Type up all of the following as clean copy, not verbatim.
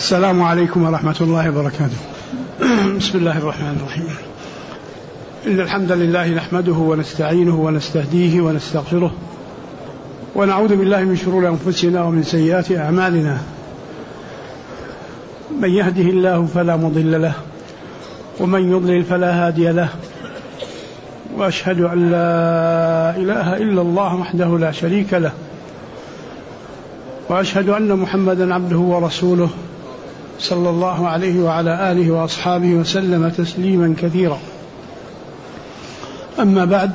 السلام عليكم ورحمة الله وبركاته. بسم الله الرحمن الرحيم. إن الحمد لله نحمده ونستعينه ونستهديه ونستغفره، ونعوذ بالله من شرور أنفسنا ومن سيئات أعمالنا. من يهده الله فلا مضل له، ومن يضلل فلا هادي له، وأشهد أن لا إله إلا الله وحده لا شريك له، وأشهد أن محمدا عبده ورسوله صلى الله عليه وعلى آله وأصحابه وسلم تسليما كثيرا. أما بعد،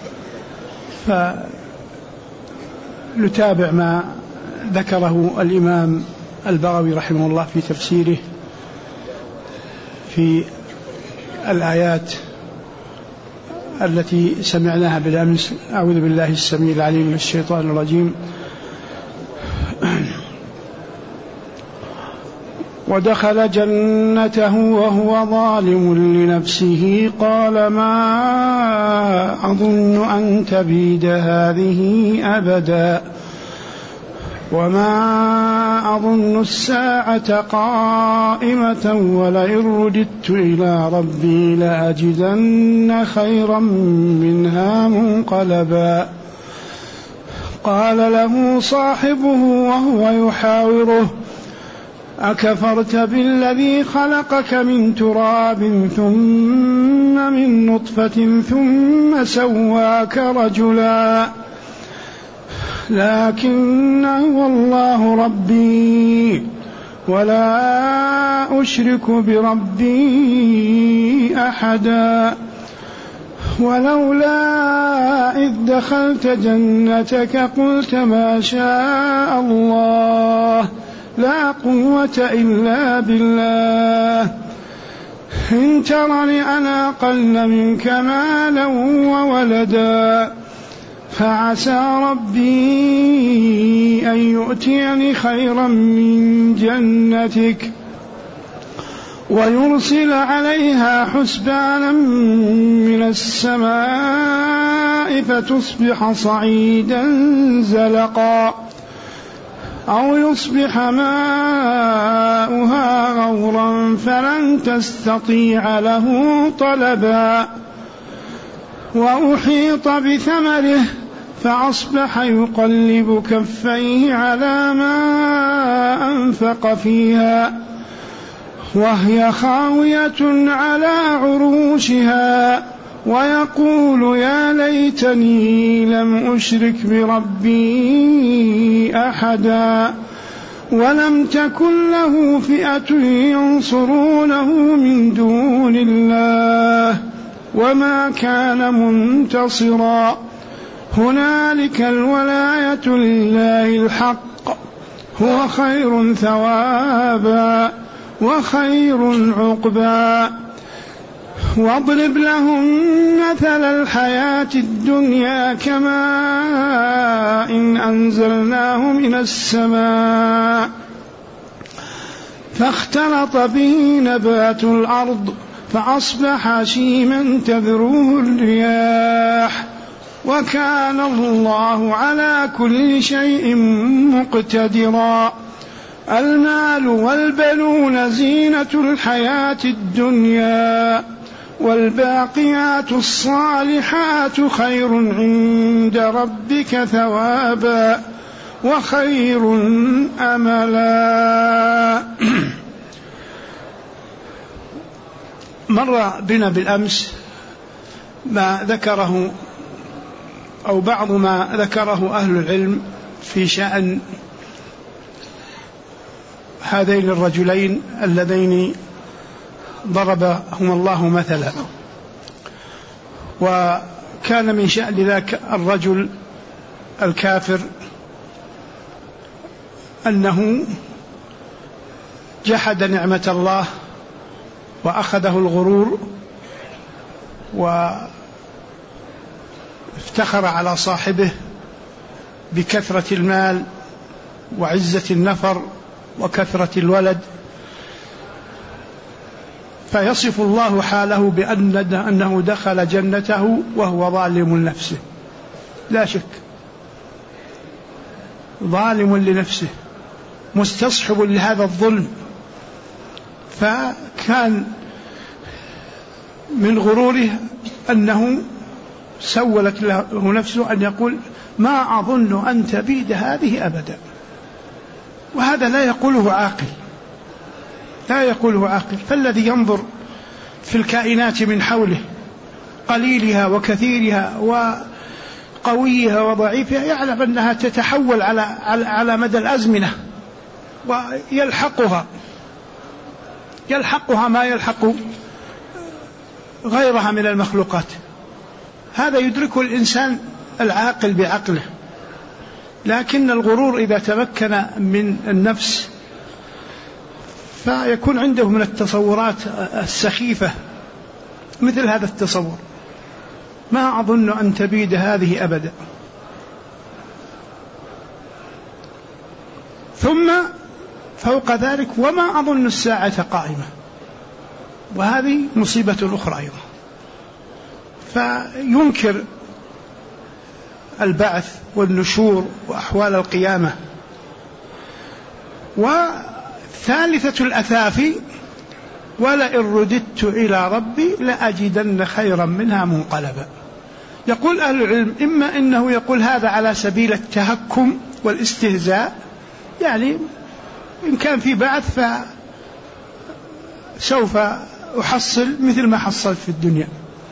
فنتابع ما ذكره الإمام البغوي رحمه الله في تفسيره في الآيات التي سمعناها بالأمس. أعوذ بالله السميع العليم من الشيطان الرجيم. ودخل جنته وهو ظالم لنفسه قال ما أظن أن تبيد هذه أبدا، وما أظن الساعة قائمة، ولئن رددت إلى ربي لأجدن خيرا منها منقلبا. قال له صاحبه وهو يحاوره أكفرت بالذي خلقك من تراب ثم من نطفة ثم سواك رجلا، لكن هو الله ربي ولا أشرك بربي أحدا. ولولا إذ دخلت جنتك قلت ما شاء الله لا قوة إلا بالله، إن ترني أنا أقل منك مالا وولدا، فعسى ربي أن يؤتيني خيرا من جنتك ويرسل عليها حسبانا من السماء فتصبح صعيدا زلقا، أو يصبح ماؤها غورا فلن تستطيع له طلبا. وأحيط بثمره فأصبح يقلب كفيه على ما أنفق فيها وهي خاوية على عروشها، ويقول يا ليتني لم أشرك بربي أحدا، ولم تكن له فئة ينصرونه من دون الله وما كان منتصرا. هنالك الولاية لله الحق، هو خير ثوابا وخير عقبا. واضرب لهم مثل الحياة الدنيا كماء إن أنزلناه من السماء فاختلط به نبات الأرض فأصبح هشيما تذروه الرياح، وكان الله على كل شيء مقتدرا. المال والبنون زينة الحياة الدنيا، والباقيات الصالحات خير عند ربك ثوابا وخير أملا. مر بنا بالأمس ما ذكره أو بعض ما ذكره أهل العلم في شأن هذين الرجلين اللذين ضربهم الله مثلا. وكان من شأن ذاك الرجل الكافر أنه جحد نعمة الله وأخذه الغرور وافتخر على صاحبه بكثرة المال وعزة النفر وكثرة الولد، فيصف الله حاله بأنه دخل جنته وهو ظالم لنفسه، لا شك ظالم لنفسه مستصحب لهذا الظلم فكان من غروره أنه سولت له نفسه أن يقول ما أظن أن تبيد هذه أبدا، وهذا لا يقوله عاقل، لا يقوله عاقل. فالذي ينظر في الكائنات من حوله قليلها وكثيرها وقويها وضعيفها يعلم أنها تتحول على مدى الأزمنة، ويلحقها ما يلحق غيرها من المخلوقات. هذا يدركه الإنسان العاقل بعقله. لكن الغرور إذا تمكن من النفس فيكون عنده من التصورات السخيفة مثل هذا التصور: ما أظن أن تبيد هذه أبدا. ثم فوق ذلك: وما أظن الساعة قائمة. وهذه مصيبة أخرى أيضا، فينكر البعث والنشور وأحوال القيامة. وثالثة الأثافي: ولئن رددت إلى ربي لأجدن خيرا منها منقلبا. يقول أهل العلم: إما إنه يقول هذا على سبيل التهكم والاستهزاء، يعني إن كان في بعث فسوف أحصل مثل ما حصلت في الدنيا.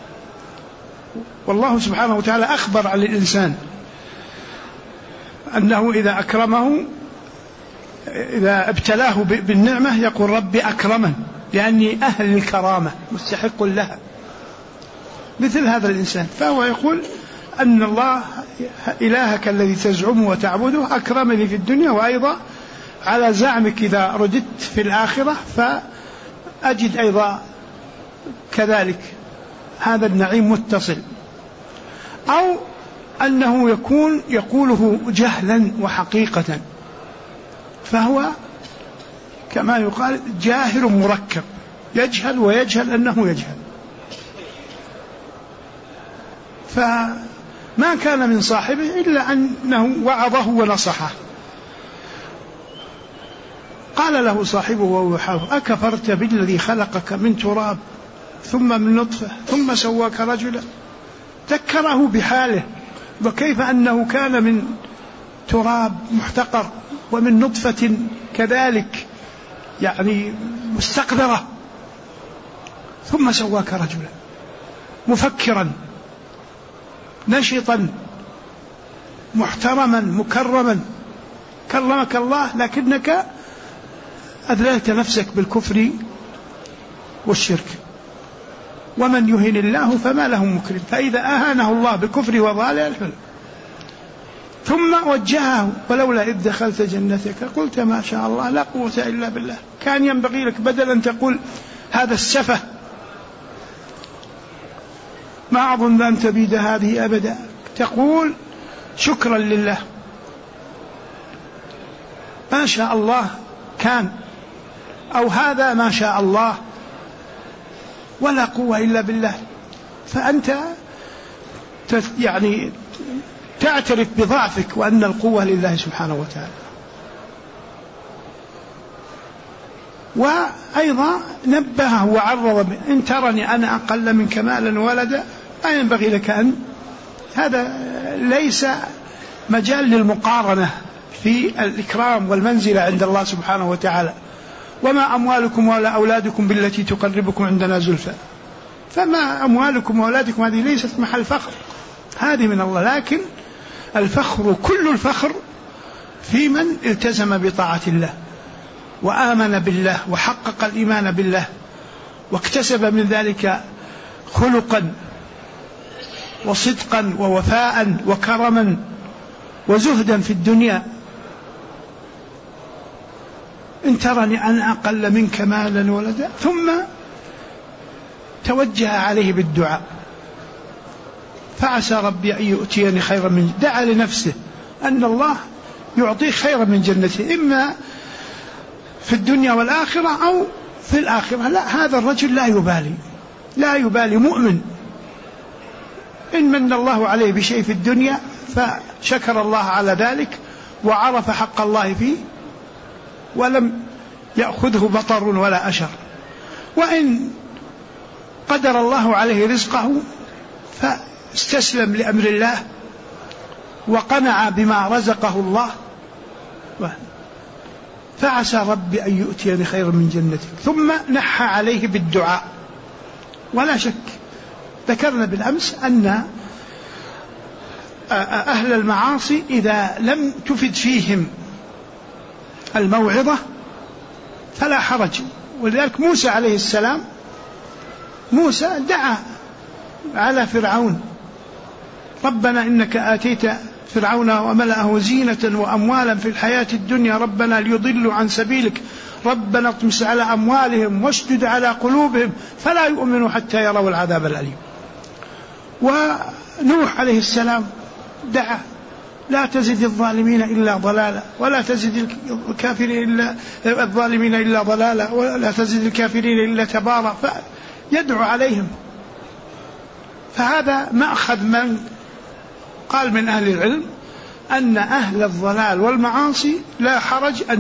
والله سبحانه وتعالى أخبر عن الإنسان أنه إذا أكرمه، إذا ابتلاه بالنعمة يقول ربي أكرمن لأني أهل الكرامة مستحق لها، مثل هذا الإنسان. فهو يقول أن الله إلهك الذي تزعمه وتعبده أكرمني في الدنيا، وأيضا على زعمك إذا رددت في الآخرة فأجد أيضا كذلك هذا النعيم متصل. أو أنه يكون يقوله جهلا وحقيقة، فهو كما يقال جاهل مركب، يجهل ويجهل أنه يجهل. فما كان من صاحبه إلا أنه وعظه ونصحه. قال له صاحبه وهو يحاور: أكفرت بالذي خلقك من تراب ثم من نطفة ثم سواك رجلا. ذكره بحاله، وكيف أنه كان من تراب محتقر ومن نطفة كذلك يعني مستقذرة، ثم سواك رجلا مفكرا نشطا محترما مكرما، كرمك الله لكنك أذللت نفسك بالكفر والشرك. ومن يهن الله فما له مكرم، فإذا أهانه الله بالكفر وضلال الحلم. ثم وجهه: ولولا إذ دخلت جنتك قلت ما شاء الله لا قوة إلا بالله. كان ينبغي لك بدل أن تقول هذا السفه ما أظن أن تبيد هذه أبدا، تقول شكرا لله ما شاء الله كان، أو هذا ما شاء الله ولا قوة إلا بالله. فأنت يعني تعترف بضعفك وأن القوة لله سبحانه وتعالى. وأيضا نبهه وعرض: إن ترني أنا أقل منك مالا وولدا ما ينبغي لك أن، هذا ليس مجال للمقارنة في الإكرام والمنزلة عند الله سبحانه وتعالى. وما أموالكم ولا أولادكم بالتي تقربكم عندنا زلفى. فما أموالكم وأولادكم هذه ليست محل فخر، هذه من الله. لكن الفخر كل الفخر في من التزم بطاعة الله وآمن بالله وحقق الإيمان بالله واكتسب من ذلك خلقا وصدقا ووفاء وكرما وزهدا في الدنيا. إن ترني أنا أقل منك مالا ولدا. ثم توجه عليه بالدعاء: فعسى ربي أن يؤتيني خيرا من، دعا لنفسه أن الله يعطيه خيرا من جنته، إما في الدنيا والآخرة أو في الآخرة. لا، هذا الرجل لا يبالي مؤمن. إن من الله عليه بشيء في الدنيا فشكر الله على ذلك وعرف حق الله فيه ولم يأخذه بطر ولا أشر، وإن قدر الله عليه رزقه فاستسلم لأمر الله وقنع بما رزقه الله، فعسى ربي أن يؤتيني خيرا من جنتك. ثم نحى عليه بالدعاء. ولا شك ذكرنا بالأمس أن أهل المعاصي إذا لم تفد فيهم الموعظة فلا حرج. ولذلك موسى عليه السلام دعا على فرعون: ربنا إنك آتيت فرعون وملأه زينة وأموالا في الحياة الدنيا ربنا ليضلوا عن سبيلك ربنا اطمس على أموالهم واشدد على قلوبهم فلا يؤمنوا حتى يروا العذاب الأليم. ونوح عليه السلام دعا: لا تزد الظالمين إلا ضلالا ولا تزد الظالمين إلا ضلالا ولا تزد الكافرين إلا تبارا، فيدعو عليهم. فهذا مأخذ من قال من أهل العلم أن أهل الضلال والمعاصي لا حرج أن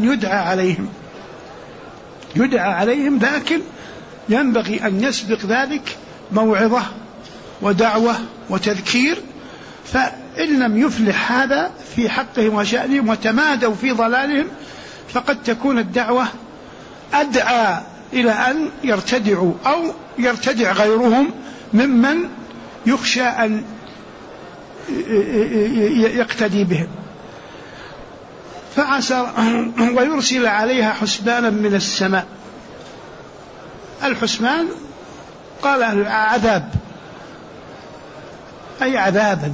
يدعى عليهم، لكن ينبغي أن يسبق ذلك موعظة ودعوة وتذكير. فإن لم يفلح هذا في حقهم وشأنهم وتمادوا في ضلالهم فقد تكون الدعوة أدعى إلى أن يرتدعوا أو يرتدع غيرهم ممن يخشى أن يقتدي بهم. فعسى ويرسل عليها حسبانا من السماء. الحسبان قال عذاب، أي عذابا،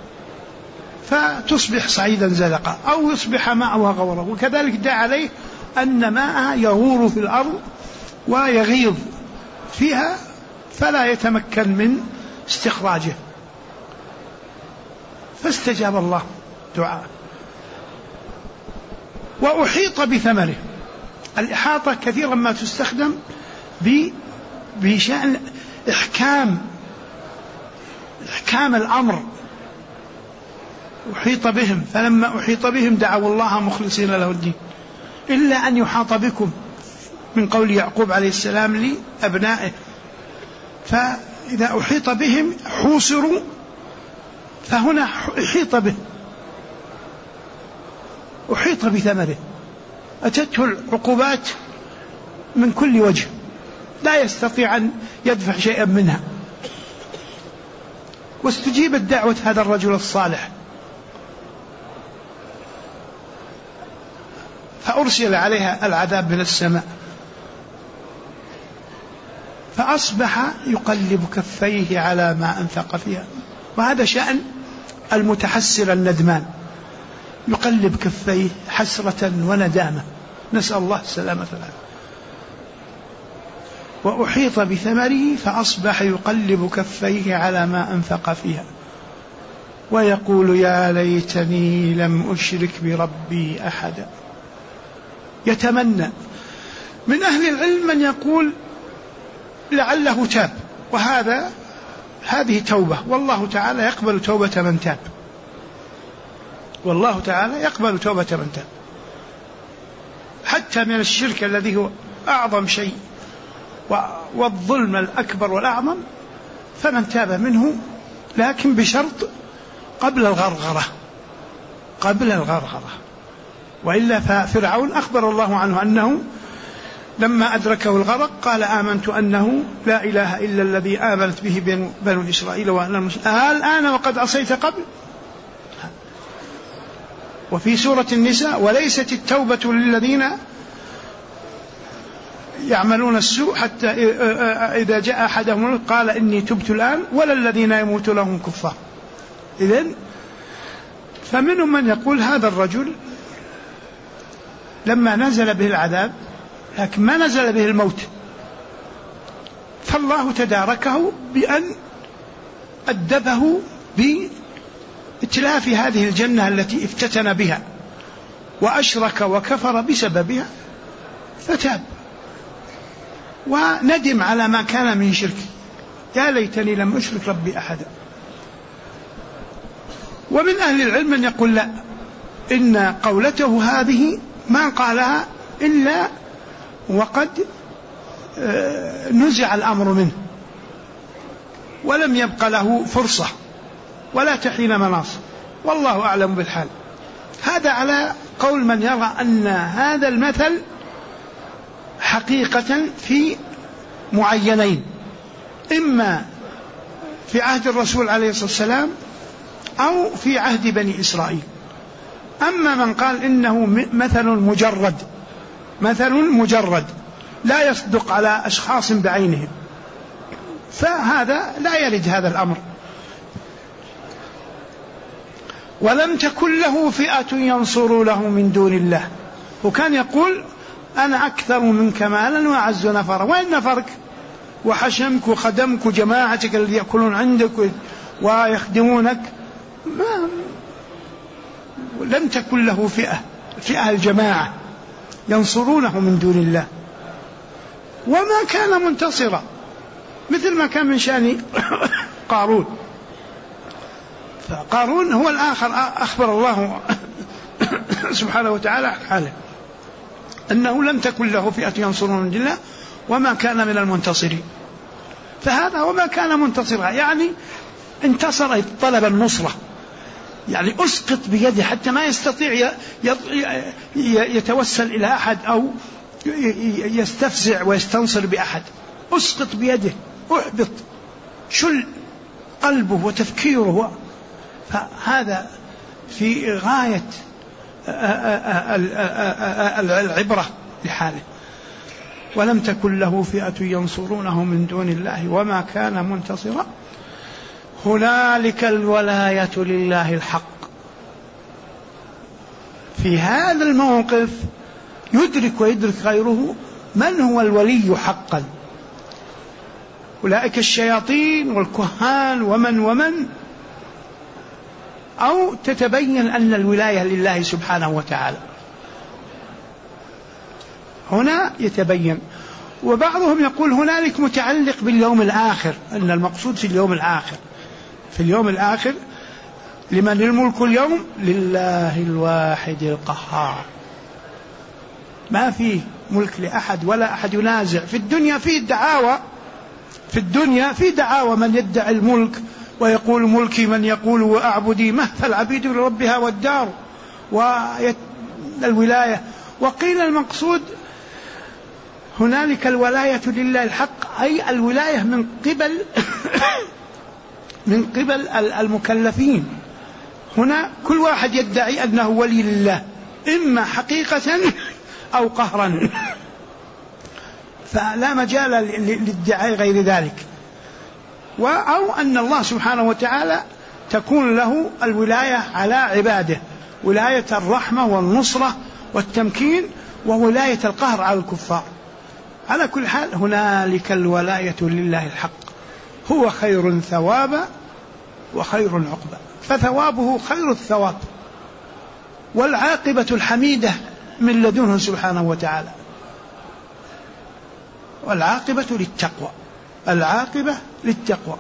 فتصبح صعيدا زلقا أو يصبح ماءها غورا. وكذلك دعا عليه أن ماءها يغور في الأرض ويغيظ فيها فلا يتمكن من استخراجه، فاستجاب الله دعاء. وأحيط بثمره. الإحاطة كثيرا ما تستخدم بشأن إحكام الأمر. أحيط بهم، فلما أحيط بهم دعوا الله مخلصين له الدين إلا أن يحاط بكم، من قول يعقوب عليه السلام لأبنائه. فإذا أحيط بهم حوصروا، فهنا أحيط به، أحيط بثمره، أتته العقوبات من كل وجه، لا يستطيع أن يدفع شيئا منها. واستجيبت دعوة هذا الرجل الصالح، فأرسل عليها العذاب من السماء، فأصبح يقلب كفيه على ما أنفق فيها. وهذا شأن المتحسر الندمان، يقلب كفيه حسرة وندامة، نسأل الله السلامة والعافية. وأحيط بثمره فأصبح يقلب كفيه على ما أنفق فيها ويقول يا ليتني لم أشرك بربي أحدا. يتمنى. من أهل العلم من يقول لعله تاب، هذه توبة، والله تعالى يقبل توبة من تاب، والله تعالى يقبل توبة من تاب حتى من الشرك الذي هو أعظم شيء والظلم الأكبر والأعظم، فمن تاب منه، لكن بشرط قبل الغرغرة. وإلا ففرعون أخبر الله عنه أنه لما أدركه الغرق قال آمنت أنه لا إله إلا الذي آمنت به بنو إسرائيل وأنا المسلمون الآن وقد عصيت قبل. وفي سورة النساء وليست التوبة للذين يعملون السوء حتى إذا جاء أحدهم قال إني تبت الآن ولا الذين يموت لهم كفار. إذن فمنهم من يقول هذا الرجل لما نزل به العذاب، لكن ما نزل به الموت، فالله تداركه بأن أدبه بإتلاف هذه الجنة التي افتتن بها وأشرك وكفر بسببها، فتاب وندم على ما كان من شرك، يا ليتني لم أشرك ربي أحدا. ومن أهل العلم من يقول لا، إن قولته هذه ما قالها إلا وقد نزع الأمر منه ولم يبق له فرصة ولا تحين مناص، والله أعلم بالحال. هذا على قول من يرى أن هذا المثل حقيقة في معينين، إما في عهد الرسول عليه الصلاة والسلام أو في عهد بني إسرائيل. أما من قال إنه مثل مجرد لا يصدق على أشخاص بعينهم، فهذا لا يرد هذا الأمر. ولم تكن له فئة ينصرونه من دون الله، وكان يقول أنا أكثر منك مالا وأعز نفرا. وين نفرك وحشمك وخدمك وجماعتك الذي يأكلون عندك ويخدمونك؟ لم تكن له فئة الجماعة ينصرونه من دون الله، وما كان منتصرا، مثل ما كان من شأن قارون. فقارون هو الآخر أخبر الله سبحانه وتعالى حاله أنه لم تكن له فئة ينصرون من دون الله وما كان من المنتصرين. فهذا وما كان منتصرا يعني انتصر، طلب النصرة، يعني أسقط بيده حتى ما يستطيع يتوسل إلى أحد أو يستفزع ويستنصر بأحد. أسقط بيده، أحبط، شل قلبه وتفكيره. فهذا في غاية العبرة لحاله. ولم تكن له فئة ينصرونه من دون الله وما كان منتصرا. هنالك الولاية لله الحق. في هذا الموقف يدرك ويدرك غيره من هو الولي حقا. أولئك الشياطين والكهان ومن أو تتبين أن الولاية لله سبحانه وتعالى. هنا يتبين. وبعضهم يقول هنالك متعلق باليوم الآخر، أن المقصود في اليوم الآخر. في اليوم الآخر لمن الملك اليوم؟ لله الواحد القهار. ما فيه ملك لأحد ولا أحد ينازع. في الدنيا في دعاوى من يدعي الملك ويقول ملكي من يقول وأعبدي مه، فالعبيد لربها والدار والولاية. وقيل المقصود هنالك الولاية لله الحق، أي الولاية من قبل المكلفين. هنا كل واحد يدعي أنه ولي لله، إما حقيقة أو قهرا، فلا مجال للادعاء غير ذلك. أو أن الله سبحانه وتعالى تكون له الولاية على عباده، ولاية الرحمة والنصرة والتمكين، وولاية القهر على الكفار. على كل حال هنالك الولاية لله الحق، هو خير ثوابا وخير عقبا. فثوابه خير الثواب، والعاقبة الحميدة من لدنه سبحانه وتعالى، والعاقبة للتقوى، العاقبة للتقوى.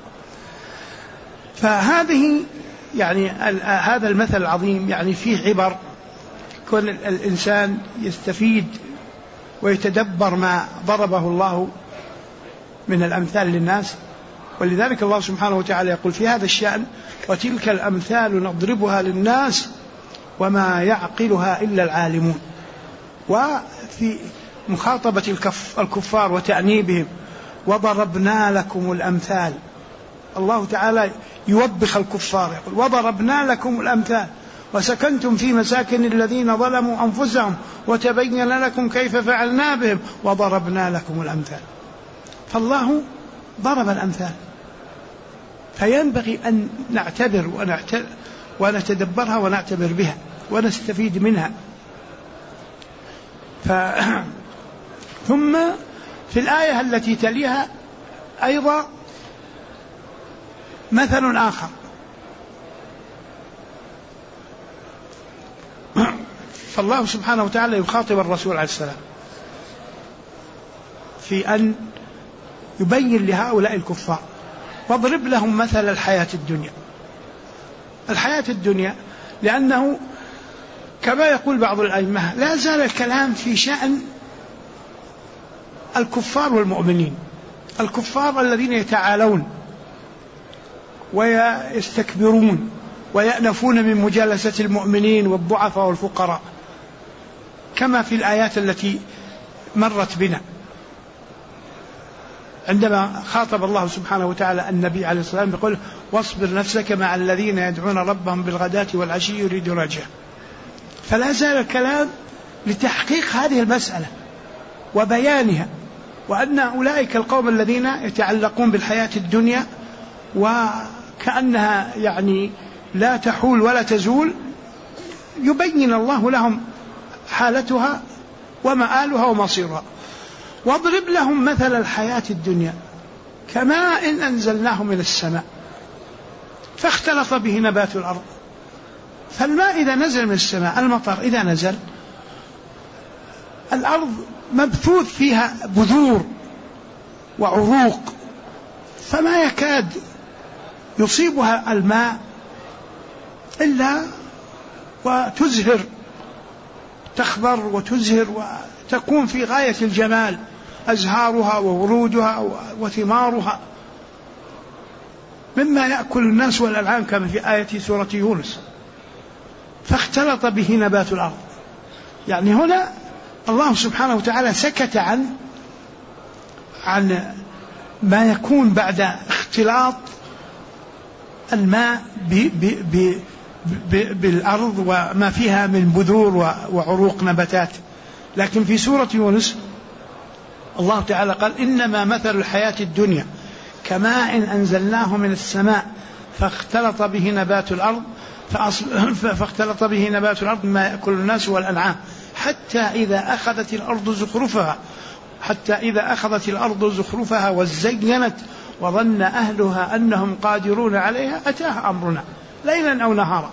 فهذه يعني هذا المثل العظيم يعني فيه عبر، كون الإنسان يستفيد ويتدبر ما ضربه الله من الأمثال للناس. ولذلك الله سبحانه وتعالى يقول في هذا الشأن وتلك الأمثال نضربها للناس وما يعقلها إلا العالمون. وفي مخاطبة الكفار وتأنيبهم وضربنا لكم الأمثال، الله تعالى يوبخ الكفار يقول وضربنا لكم الأمثال وسكنتم في مساكن الذين ظلموا أنفسهم وتبين لكم كيف فعلنا بهم وضربنا لكم الأمثال. فالله ضرب الأمثال، فينبغي أن نعتبر ونتدبرها ونعتبر بها ونستفيد منها. ثم في الآية التي تليها أيضا مثل آخر، فالله سبحانه وتعالى يخاطب الرسول عليه السلام في أن يبين لهؤلاء الكفار واضرب لهم مثل الحياة الدنيا، لأنه كما يقول بعض الأئمة لا زال الكلام في شأن الكفار والمؤمنين. الكفار الذين يتعالون ويستكبرون ويأنفون من مجالسة المؤمنين والضعفاء والفقراء، كما في الآيات التي مرت بنا عندما خاطب الله سبحانه وتعالى النبي عليه الصلاة والسلام يقول: واصبر نفسك مع الذين يدعون ربهم بالغداة والعشي يريدون وجهه. فلا زال الكلام لتحقيق هذه المسألة وبيانها، وأن أولئك القوم الذين يتعلقون بالحياة الدنيا وكأنها يعني لا تحول ولا تزول، يبين الله لهم حالتها ومآلها ومصيرها. واضرب لهم مثل الحياة الدنيا كماء إن أنزلناه من السماء فاختلط به نبات الأرض. فالماء إذا نزل من السماء، المطر إذا نزل، الأرض مبثوث فيها بذور وعروق، فما يكاد يصيبها الماء إلا وتزهر، تخضر وتزهر وتكون في غاية الجمال، أزهارها وورودها وثمارها مما يأكل الناس والأنعام، كما في آية سورة يونس: فاختلط به نبات الأرض. يعني هنا الله سبحانه وتعالى سكت عن ما يكون بعد اختلاط الماء بالأرض وما فيها من بذور وعروق نباتات. لكن في سورة يونس الله تعالى قال: إنما مثل الحياة الدنيا كماء أنزلناه من السماء فاختلط به نبات الأرض مما يأكل الناس والأنعام حتى إذا أخذت الأرض زخرفها وزينت وظن أهلها أنهم قادرون عليها أتاها أمرنا ليلا أو نهارا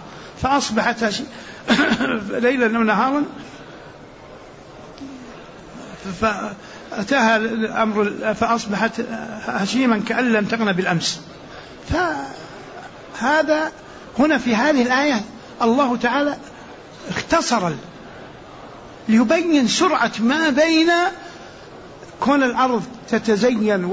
فأتاها الأمر فأصبحت هشيما كأن لم تغن بالأمس. فهذا هنا في هذه الآية الله تعالى اختصر ليبين سرعة ما بين كون الأرض تتزين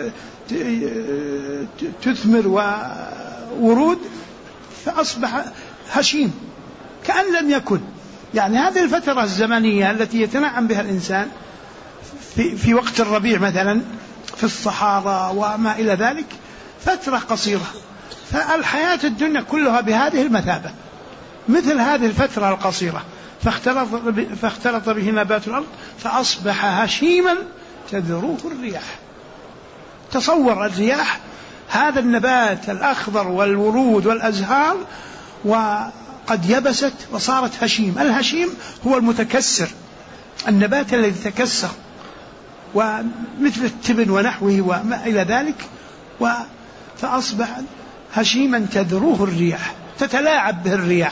وتثمر وورود فأصبح هشيم كأن لم يكن. يعني هذه الفترة الزمنية التي يتنعم بها الإنسان في وقت الربيع مثلا في الصحارى وما إلى ذلك فترة قصيرة، فالحياة الدنيا كلها بهذه المثابة مثل هذه الفترة القصيرة. فاختلط به نبات الأرض فأصبح هشيما تذروه الرياح. تصور الرياح هذا النبات الأخضر والورود والأزهار وقد يبست وصارت هشيم. الهشيم هو المتكسر، النبات الذي تكسر ومثل التبن ونحوه وما إلى ذلك، فأصبح هشيما تذروه الرياح، تتلاعب به الرياح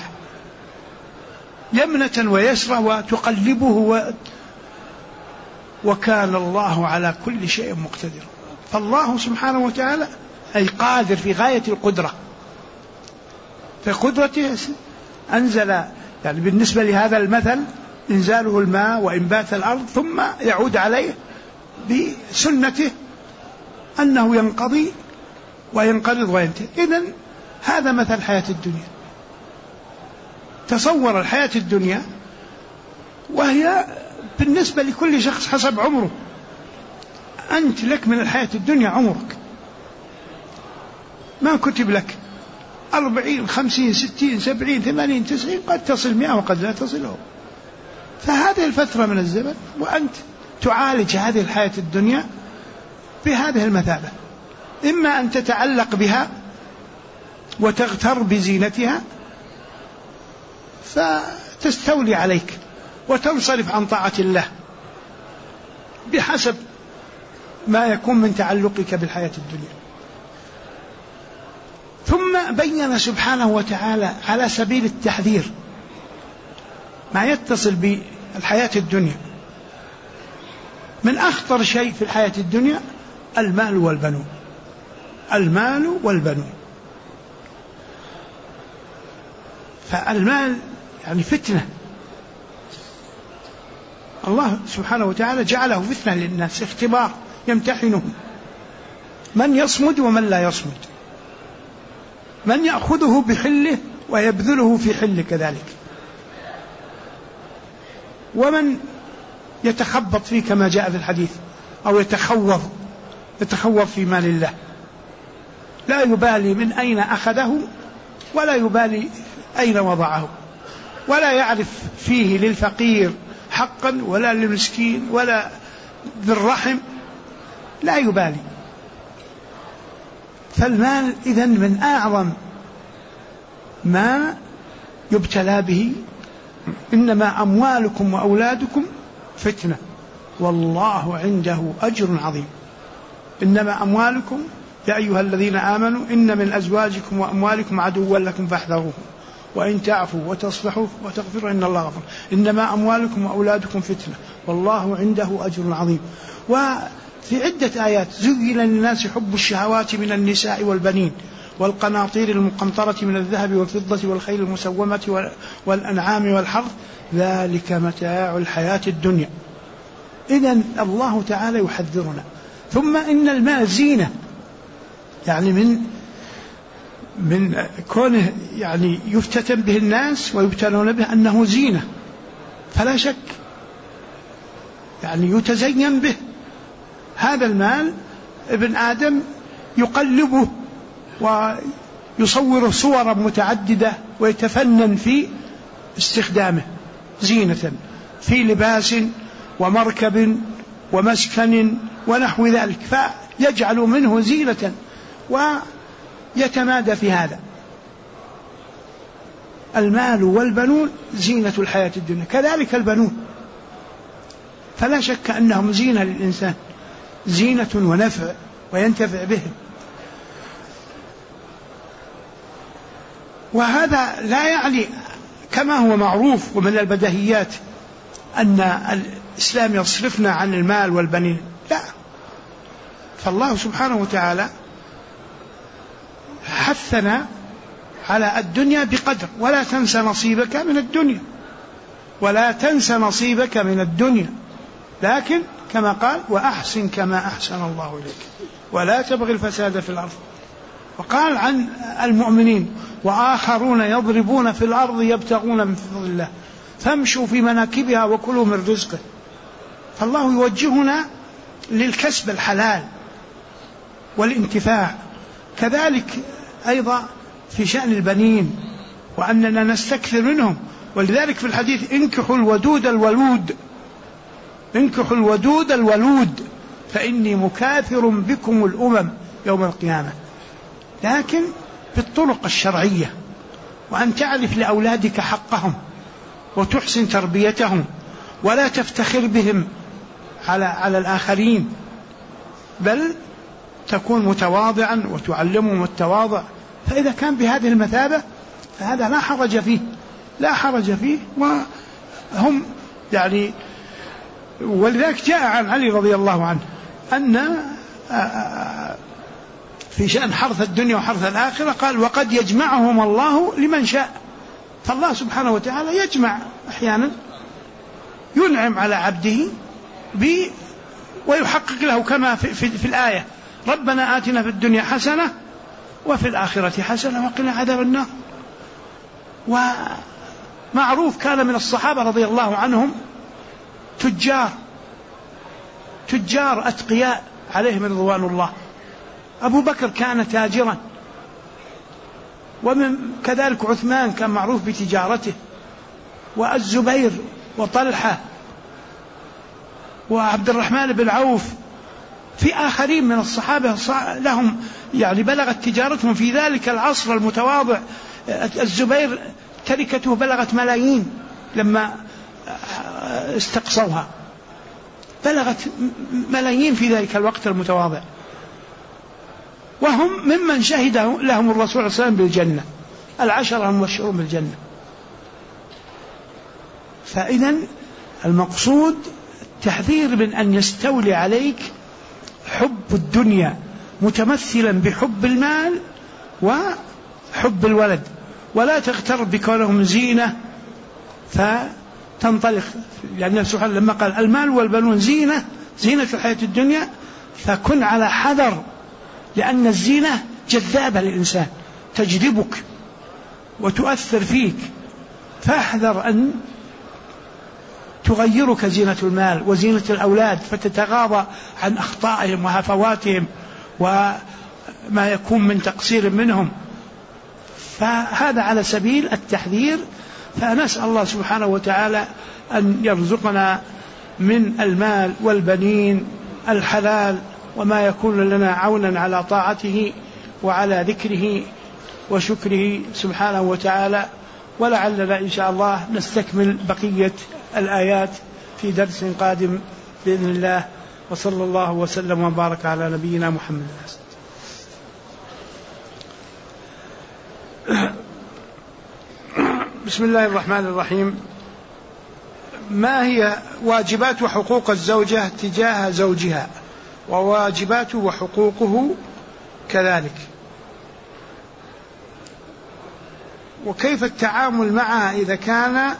يمنة ويسرى وتقلبه وكان الله على كل شيء مقتدر. فالله سبحانه وتعالى أي قادر في غاية القدرة، في قدرته أنزل يعني بالنسبة لهذا المثل إنزاله الماء وإنبات الأرض ثم يعود عليه بسنته أنه ينقضي وينقرض وينتهي. إذن هذا مثل الحياة الدنيا. تصور الحياة الدنيا وهي بالنسبة لكل شخص حسب عمره. أنت لك من الحياة الدنيا عمرك ما كتب لك 40 50 60 70 80 90 قد تصل 100 وقد لا تصله. فهذه الفترة من الزمن وأنت تعالج هذه الحياة الدنيا بهذه المثابة، إما أن تتعلق بها وتغتر بزينتها فتستولي عليك وتنصرف عن طاعة الله بحسب ما يكون من تعلقك بالحياة الدنيا. ثم بين سبحانه وتعالى على سبيل التحذير ما يتصل بالحياة الدنيا. من أخطر شيء في الحياة الدنيا المال والبنون. المال والبنون، فالمال يعني فتنة، الله سبحانه وتعالى جعله فتنة للناس، اختبار يمتحنهم، من يصمد ومن لا يصمد، من يأخذه بحله ويبذله في حله كذلك، ومن يتخبط فيه كما جاء في الحديث أو يتخوف في مال الله، لا يبالي من أين أخذه ولا يبالي أين وضعه، ولا يعرف فيه للفقير حقا ولا للمسكين ولا بالرحم، لا يبالي. فالمال إذن من أعظم ما يبتلى به. إنما أموالكم وأولادكم فتنة والله عنده أجر عظيم. إنما أموالكم يا أيها الذين آمنوا إن من أزواجكم وأموالكم عدوا لكم فاحذروه وإن تعفوا وتصفحوا وتغفروا إن الله غفور. إنما أموالكم وأولادكم فتنة والله عنده أجر عظيم. وفي عدة آيات زين للناس حب الشهوات من النساء والبنين والقناطير المقنطرة من الذهب والفضة والخيل المسومة والأنعام والحرث ذلك متاع الحياة الدنيا. إذن الله تعالى يحذرنا. ثم إن المال زينة، يعني من كونه يعني يفتتن به الناس ويبتلون به أنه زينة، فلا شك يعني يتزين به. هذا المال ابن آدم يقلبه ويصوره صورا متعددة ويتفنن في استخدامه زينة في لباس ومركب ومسكن ونحو ذلك، فيجعل منه زينة ويتمادى في هذا. المال والبنون زينة الحياة الدنيا، كذلك البنون، فلا شك أنهم زينة للإنسان، زينة ونفع وينتفع بهم. وهذا لا يعني كما هو معروف ومن البديهيات أن الإسلام يصرفنا عن المال والبنين، لا، فالله سبحانه وتعالى حثنا على الدنيا بقدر، ولا تنس نصيبك من الدنيا، ولا تنس نصيبك من الدنيا، لكن كما قال وأحسن كما أحسن الله إليك ولا تبغي الفساد في الأرض. وقال عن المؤمنين وآخرون يضربون في الأرض يبتغون من فضل الله فامشوا في مناكبها وكلوا من رزقه. فالله يوجهنا للكسب الحلال والانتفاع. كذلك أيضا في شأن البنين وأننا نستكثر منهم، ولذلك في الحديث انكحوا الودود الولود، انكحوا الودود الولود فإني مكاثر بكم الأمم يوم القيامة، لكن بالطرق الشرعية، وأن تعرف لأولادك حقهم وتحسن تربيتهم ولا تفتخر بهم على الآخرين، بل تكون متواضعا وتعلمهم التواضع. فإذا كان بهذه المثابة فهذا لا حرج فيه، لا حرج فيه. وهم يعني ولذلك جاء عن علي رضي الله عنه أن في شأن حرث الدنيا وحرث الآخرة قال وقد يجمعهم الله لمن شاء. فالله سبحانه وتعالى يجمع أحيانا، ينعم على عبده ويحقق له كما في الآية ربنا آتنا في الدنيا حسنة وفي الآخرة حسنة وقنا عذاب النار. ومعروف كان من الصحابة رضي الله عنهم تجار أتقياء عليهم رضوان الله. أبو بكر كان تاجرا، ومن كذلك عثمان كان معروف بتجارته، والزبير وطلحة وعبد الرحمن بن عوف، في آخرين من الصحابة لهم يعني بلغت تجارتهم في ذلك العصر المتواضع. الزبير تركته بلغت ملايين لما استقصوها، بلغت ملايين في ذلك الوقت المتواضع، وهم ممن شهد لهم الرسول صلى الله عليه وسلم بالجنة، 10 المبشرون بالجنة. فإذا المقصود تحذير من أن يستولي عليك حب الدنيا متمثلا بحب المال وحب الولد، ولا تغتر بكونهم زينة تنطلق، لأن سبحانه لما قال المال والبنون زينة الحياة الدنيا، فكن على حذر، لأن الزينة جذابة للإنسان، تجذبك وتؤثر فيك، فاحذر أن تغيرك زينة المال وزينة الأولاد، فتتغاضى عن أخطائهم وهفواتهم وما يكون من تقصير منهم. فهذا على سبيل التحذير. فنسأل الله سبحانه وتعالى أن يرزقنا من المال والبنين الحلال، وما يكون لنا عونا على طاعته وعلى ذكره وشكره سبحانه وتعالى. ولعلنا إن شاء الله نستكمل بقية الآيات في درس قادم بإذن الله. وصلى الله وسلم وبارك على نبينا محمد. بسم الله الرحمن الرحيم. ما هي واجبات وحقوق الزوجة تجاه زوجها، وواجباته وحقوقه كذلك، وكيف التعامل معها إذا كان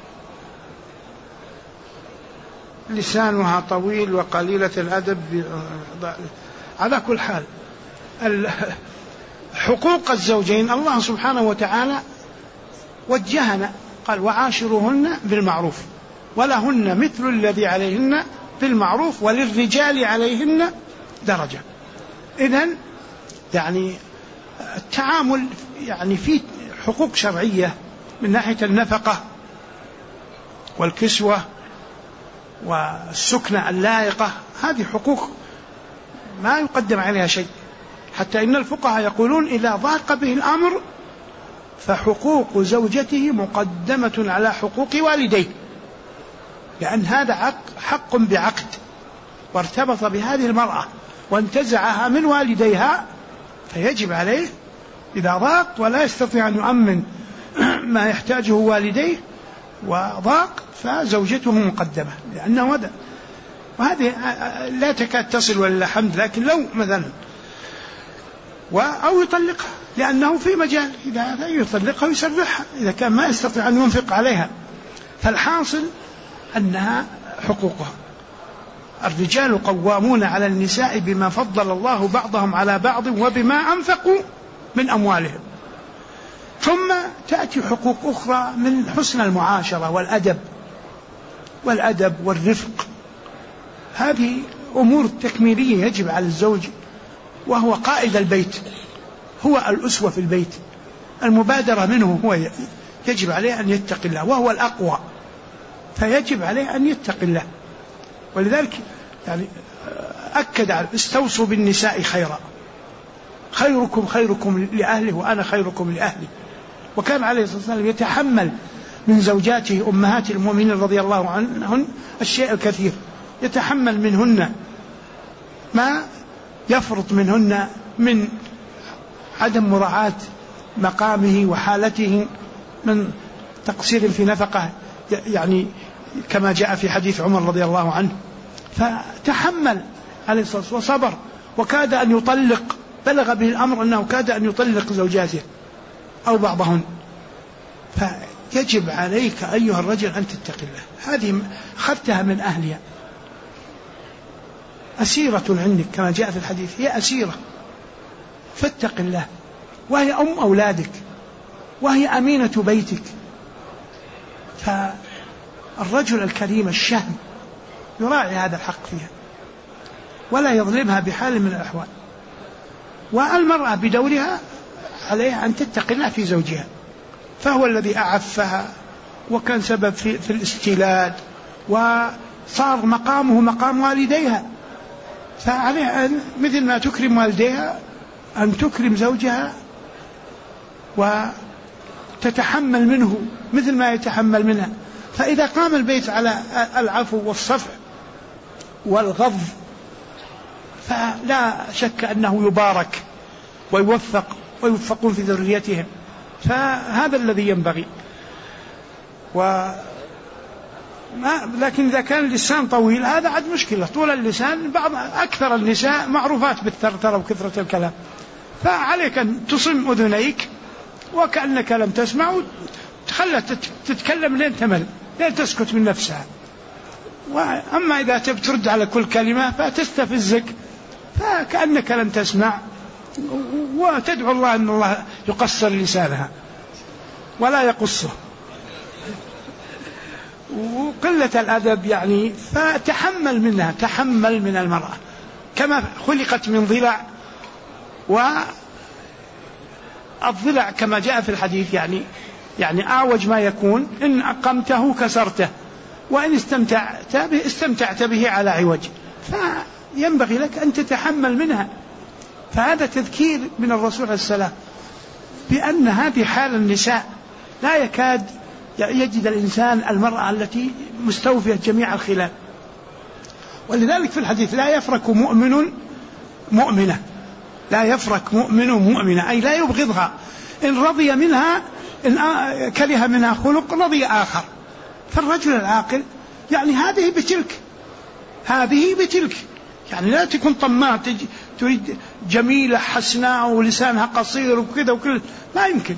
لسانها طويل وقليلة الأدب؟ على كل حال حقوق الزوجين الله سبحانه وتعالى وجهنا، قال وعاشروهن بالمعروف ولهن مثل الذي عليهن بالمعروف وللرجال عليهن درجة. إذن يعني التعامل يعني في حقوق شرعية من ناحية النفقة والكسوة والسكنة اللائقة، هذه حقوق ما يقدم عليها شيء، حتى إن الفقهاء يقولون إذا ضاق به الأمر فحقوق زوجته مقدمة على حقوق والديه، لأن هذا حق بعقد وارتبط بهذه المرأة وانتزعها من والديها، فيجب عليه إذا ضاق ولا يستطيع أن يؤمن ما يحتاجه والديه وضاق فزوجته مقدمة، لأنه هذا، وهذه لا تكاد تصل ولله الحمد. لكن لو مثلا أو يطلقها، لأنه في مجال إذا يطلقها ويسرحها إذا كان ما يستطيع أن ينفق عليها. فالحاصل أنها حقوقها. الرجال قوامون على النساء بما فضل الله بعضهم على بعض وبما أنفقوا من أموالهم. ثم تأتي حقوق أخرى من حسن المعاشرة والأدب والرفق، هذه أمور تكميلية يجب على الزوج، وهو قائد البيت، هو الأسوة في البيت، المبادرة منه هو يجب عليه أن يتقي الله، وهو الأقوى فيجب عليه أن يتقي الله. ولذلك يعني أكد على استوصوا بالنساء خيرا، خيركم خيركم لأهله وأنا خيركم لأهلي. وكان عليه الصلاة والسلام يتحمل من زوجاته أمهات المؤمنين رضي الله عنهن الشيء الكثير، يتحمل منهن ما يفرط منهن من عدم مراعاة مقامه وحالته، من تقصير في نفقه، يعني كما جاء في حديث عمر رضي الله عنه. فتحمل عليه الصلاة والسلام وصبر، وكاد أن يطلق، بلغ به الأمر أنه كاد أن يطلق زوجاته أو بعضهن. فيجب عليك أيها الرجل أن تتقي الله. هذه أخذتها من أهلها، أسيرة عندك كما جاء في الحديث، هي أسيرة، فاتق الله، وهي أم أولادك وهي أمينة بيتك. فالرجل الكريم الشهم يراعي هذا الحق فيها ولا يظلمها بحال من الأحوال. والمرأة بدورها عليها أن تتقي الله في زوجها، فهو الذي أعفها وكان سبب في الاستيلاد، وصار مقامه مقام والديها، فعليها أن مثل ما تكرم والديها أن تكرم زوجها وتتحمل منه مثل ما يتحمل منها. فإذا قام البيت على العفو والصفح والغض فلا شك أنه يبارك ويوفقون في ذريتهم. فهذا الذي ينبغي. لكن إذا كان اللسان طويل هذا عاد مشكلة، طول اللسان. أكثر النساء معروفات بالثرثرة وكثرة الكلام، فعليك أن تصم أذنيك وكأنك لم تسمع، تخلى تتكلم لين تمل، تسكت من نفسها. وأما إذا ترد على كل كلمة فتستفزك فكأنك لم تسمع، وتدعو الله أن الله يقصر لسانها ولا يقصه. وقلة الأدب يعني، فتحمل منها، تحمل من المرأة كما خلقت من ضلع، والضلع كما جاء في الحديث يعني أعوج ما يكون، إن أقمته كسرته، وإن استمتعت به على عوج، فينبغي لك أن تتحمل منها. فهذا تذكير من الرسول عليه السلام بأن هذه حال النساء، لا يكاد يجد الإنسان المرأة التي مستوفية جميع الخلال. ولذلك في الحديث لا يفرك مؤمن مؤمنة، لا يفرك مؤمن مؤمنة، أي لا يبغضها، إن رضي منها، إن كره منها خلق رضي آخر. فالرجل العاقل يعني هذه بتلك، هذه بتلك، يعني لا تكون طماع تريد جميلة حسناء ولسانها قصير وكذا وكل، ما يمكن.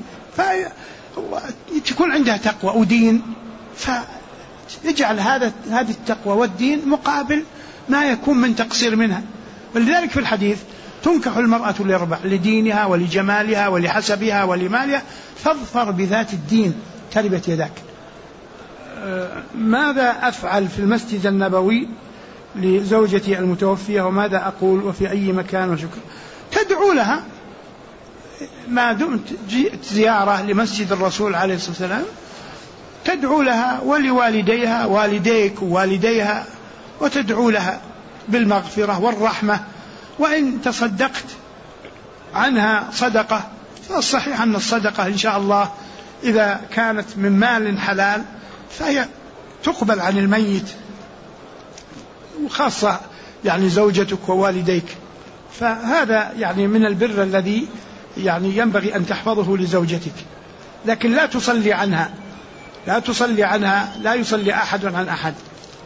تكون عندها تقوى ودين، فيجعل هذه التقوى والدين مقابل ما يكون من تقصير منها. ولذلك في الحديث تنكح المرأة لأربع: لدينها ولجمالها ولحسبها ولمالها، فاظفر بذات الدين تربت يداك. ماذا أفعل في المسجد النبوي لزوجتي المتوفية، وماذا أقول وفي أي مكان؟ وشكرا. تدعو لها ما دمت جئت زيارة لمسجد الرسول عليه الصلاة والسلام، تدعو لها ولوالديها، والديك ووالديها، وتدعو لها بالمغفرة والرحمة. وإن تصدقت عنها صدقة، فالصحيح أن الصدقة إن شاء الله إذا كانت من مال حلال فهي تقبل عن الميت، وخاصة يعني زوجتك ووالديك. فهذا يعني من البر الذي يعني ينبغي أن تحفظه لزوجتك. لكن لا تصلي عنها، لا تصلي عنها، لا يصلي أحد عن أحد.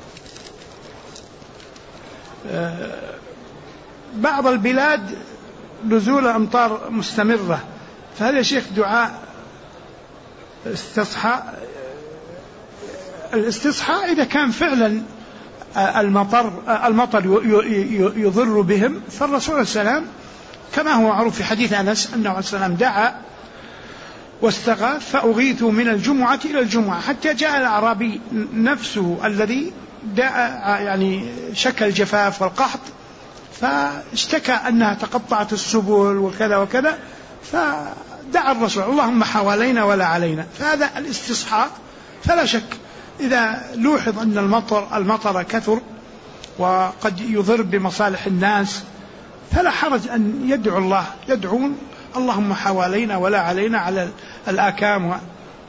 بعض البلاد نزول أمطار مستمرة، فهل يا شيخ دعاء الاستصحاء إذا كان فعلا المطر يضر بهم؟ فالرسول عليه السلام كما هو معروف في حديث أنس أنه عليه السلام دعا واستغاث فأغيثوا من الجمعة إلى الجمعة، حتى جاء الأعرابي نفسه الذي دعا يعني شكى الجفاف والقحط، فاشتكى أنها تقطعت السبل وكذا وكذا، فدعا الرسول: اللهم حوالينا ولا علينا. فهذا الاستصحاء. فلا شك إذا لوحظ أن المطر كثر وقد يضر بمصالح الناس، فلا حرج أن يدعو الله، يدعون: اللهم حوالينا ولا علينا على الآكام.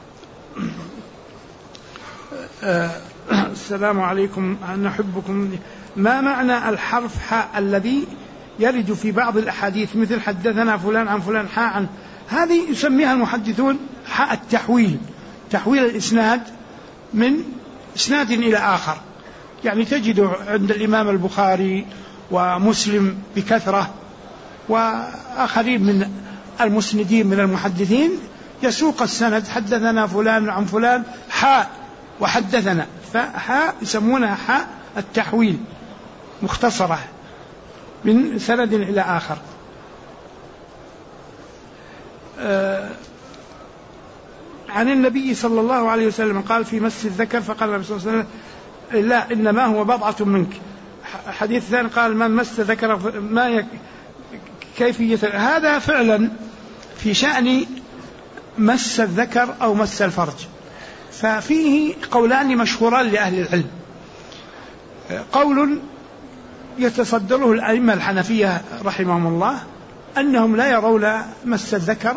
السلام عليكم، نحبكم. ما معنى الحرف حاء الذي يرد في بعض الأحاديث مثل حدثنا فلان عن فلان حاء عن؟ هذه يسميها المحدثون حاء التحويل، تحويل الإسناد من إسناد إلى آخر. يعني تجد عند الإمام البخاري ومسلم بكثرة وآخرين من المسندين من المحدثين يسوق السند: حدثنا فلان عن فلان حاء وحدثنا، فحاء يسمونها حاء التحويل، مختصرة من سند إلى آخر. عن النبي صلى الله عليه وسلم قال في مس الذكر، فقال النبي صلى الله عليه وسلم: لا، إنما هو بضعة منك. حديث ثاني قال: من مس ذكر ما كيفية. هذا فعلا في شأن مس الذكر أو مس الفرج، ففيه قولان مشهوران لأهل العلم. قول يتصدره الأئمة الحنفية رحمهم الله أنهم لا يرون مس الذكر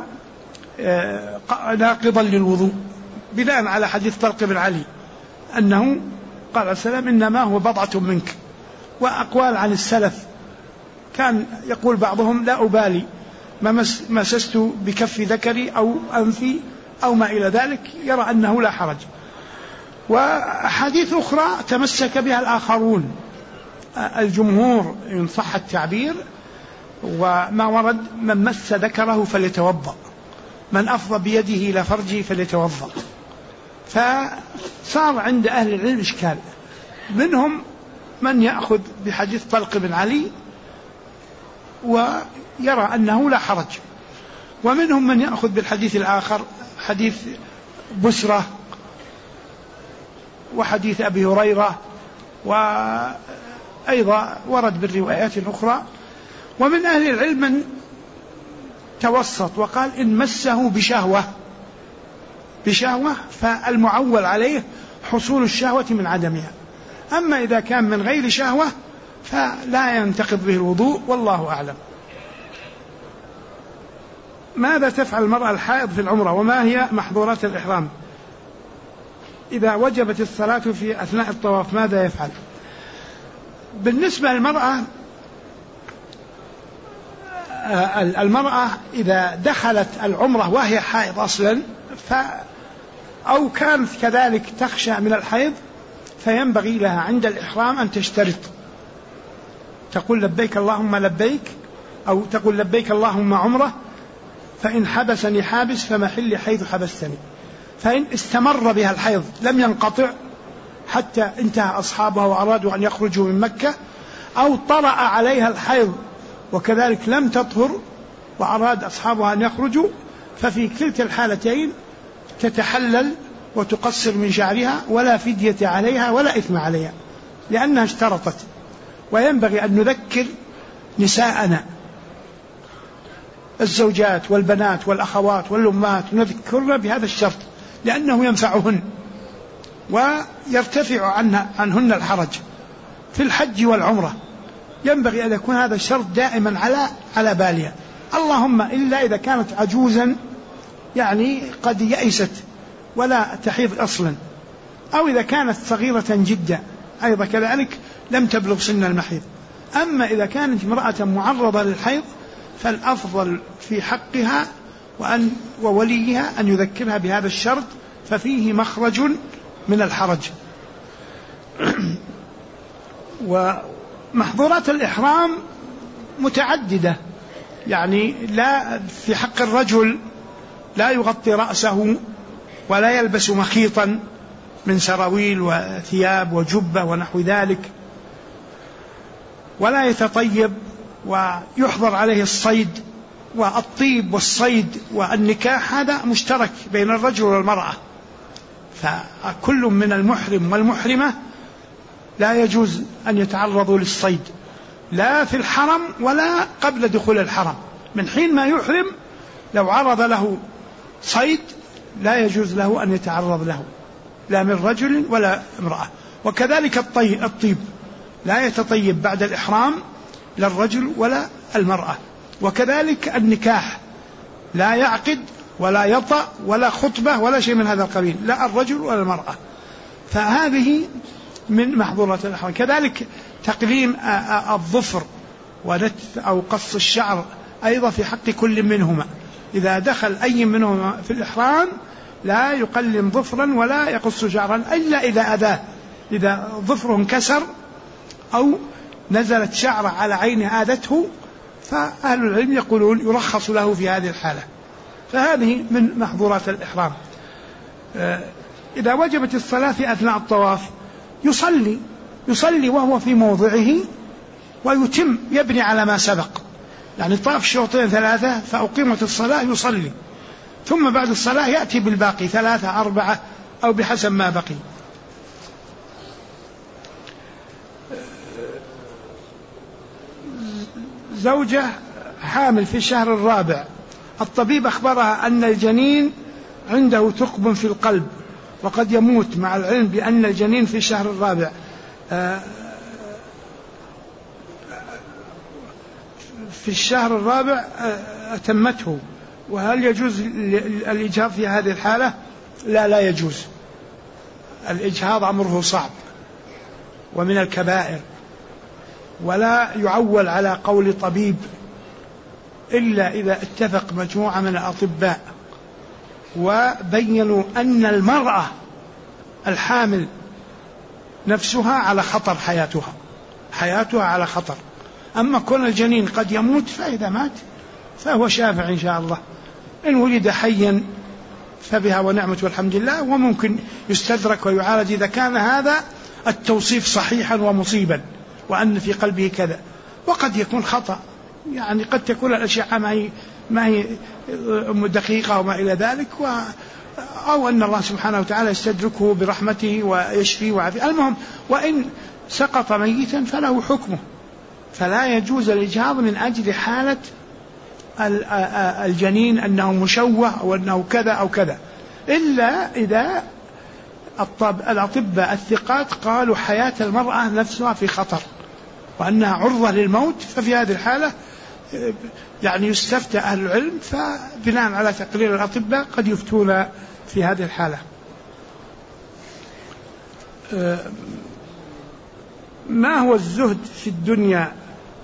ناقضا للوضوء، بناء على حديث طلق بن علي أنه قال السلام: إنما هو بضعة منك. وأقوال عن السلف كان يقول بعضهم: لا أبالي ما مسست بكف ذكري أو أنفي أو ما إلى ذلك، يرى أنه لا حرج. وحديث أخرى تمسك بها الآخرون، الجمهور إن صح التعبير، وما ورد: من مس ذكره فليتوضأ، من أفضى بيده إلى فرجه فليتوضأ. فصار عند أهل العلم إشكال، منهم من يأخذ بحديث طلق بن علي ويرى أنه لا حرج، ومنهم من يأخذ بالحديث الآخر حديث بسرة وحديث أبي هريرة، وأيضا ورد بالروايات الأخرى. ومن أهل العلم من توسط وقال إن مسه بشهوة فالمعول عليه حصول الشهوة من عدمها، أما إذا كان من غير شهوة فلا ينتقض به الوضوء، والله أعلم. ماذا تفعل المرأة الحائض في العمرة، وما هي محظورات الإحرام؟ إذا وجبت الصلاة في أثناء الطواف ماذا يفعل؟ بالنسبة للمرأة، المرأة إذا دخلت العمرة وهي حائض أصلا أو كانت كذلك تخشى من الحيض، فينبغي لها عند الإحرام أن تشترط، تقول لبيك اللهم لبيك، أو تقول لبيك اللهم عمرة، فإن حبسني حابس فمحل حيث حبستني. فإن استمر بها الحيض لم ينقطع حتى انتهى أصحابها وأرادوا أن يخرجوا من مكة، أو طرأ عليها الحيض وكذلك لم تطهر وأراد أصحابها أن يخرجوا، ففي كلتا الحالتين تتحلل وتقصر من شعرها، ولا فدية عليها ولا إثم عليها، لأنها اشترطت. وينبغي أن نذكر نساءنا الزوجات والبنات والأخوات والأمات، نذكرن بهذا الشرط لأنه ينفعهن ويرتفع عنهن الحرج في الحج والعمرة. ينبغي أن يكون هذا الشرط دائما على بالها، اللهم إلا إذا كانت عجوزا يعني قد يأست ولا تحيض أصلا، أو إذا كانت صغيرة جدا أيضا كذلك لم تبلغ سن المحيض. أما إذا كانت امرأة معرضة للحيض فالأفضل في حقها ووليها أن يذكرها بهذا الشرط، ففيه مخرج من الحرج. ومحظورات الإحرام متعددة، يعني لا في حق الرجل لا يغطي رأسه ولا يلبس مخيطا من سراويل وثياب وجبة ونحو ذلك، ولا يتطيب، ويحظر عليه الصيد والطيب والصيد والنكاح، هذا مشترك بين الرجل والمرأة، فكل من المحرم والمحرمة لا يجوز أن يتعرضوا للصيد لا في الحرم ولا قبل دخول الحرم. من حين ما يحرم لو عرض له صيد لا يجوز له أن يتعرض له لا من رجل ولا امرأة. وكذلك الطيب لا يتطيب بعد الإحرام لا الرجل ولا المرأة. وكذلك النكاح لا يعقد ولا يطأ ولا خطبة ولا شيء من هذا القبيل، لا الرجل ولا المرأة. فهذه من محظورات الإحرام. كذلك تقليم الظفر أو قص الشعر أيضا في حق كل منهما، إذا دخل أي منهما في الإحرام لا يقلم ظفرا ولا يقص شعرا إلا إذا أذاه، إذا ظفره انكسر أو نزلت شعر على عين آذته فأهل العلم يقولون يرخص له في هذه الحالة. فهذه من محظورات الإحرام. إذا وجبت الصلاة في أثناء الطواف يصلي وهو في موضعه ويتم، يبني على ما سبق، يعني طاف شوطين ثلاثة فأقيمت الصلاة يصلي، ثم بعد الصلاة يأتي بالباقي 3 4 أو بحسب ما بقي. زوجة حامل في الشهر الرابع، الطبيب أخبرها أن الجنين عنده ثقب في القلب وقد يموت، مع العلم بأن الجنين في الشهر الرابع، في الشهر الرابع أتمته، وهل يجوز الإجهاض في هذه الحالة؟ لا يجوز. الإجهاض أمره صعب ومن الكبائر، ولا يعول على قول طبيب إلا إذا اتفق مجموعة من الأطباء وبينوا أن المرأة الحامل نفسها على خطر، حياتها على خطر. أما كون الجنين قد يموت فإذا مات فهو شافع إن شاء الله. إن ولد حيا فبها ونعمة والحمد لله، وممكن يستدرك ويعالج إذا كان هذا التوصيف صحيحا ومصيبا وأن في قلبه كذا. وقد يكون خطأ، يعني قد تكون الأشعة ما هي دقيقة وما إلى ذلك، أو أن الله سبحانه وتعالى يستدركه برحمته ويشفيه وعافيه. المهم، وإن سقط ميتا فله حكمه، فلا يجوز الإجهاض من أجل حالة الجنين أنه مشوه أو أنه كذا أو كذا، إلا إذا الأطباء الثقات قالوا حياة المرأة نفسها في خطر وأنها عرضة للموت، ففي هذه الحالة يعني يستفتى أهل العلم، فبناء على تقرير الأطباء قد يفتون في هذه الحالة. ما هو الزهد في الدنيا